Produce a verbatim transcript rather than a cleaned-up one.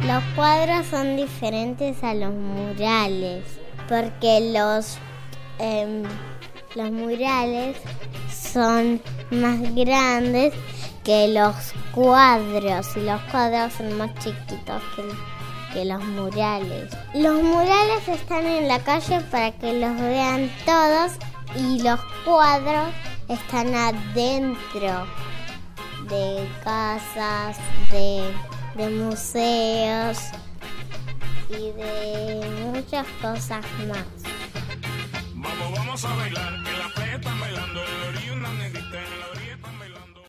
Los cuadros son diferentes a los murales, porque los, eh, los murales son más grandes que los cuadros, y los cuadros son más chiquitos que, que los murales. Los murales están en la calle para que los vean todos, y los cuadros están adentro de casas, de, de museos y de muchas cosas más. Vamos, vamos a bailar, que la playa están bailando, el orillo una negrita en el orillo.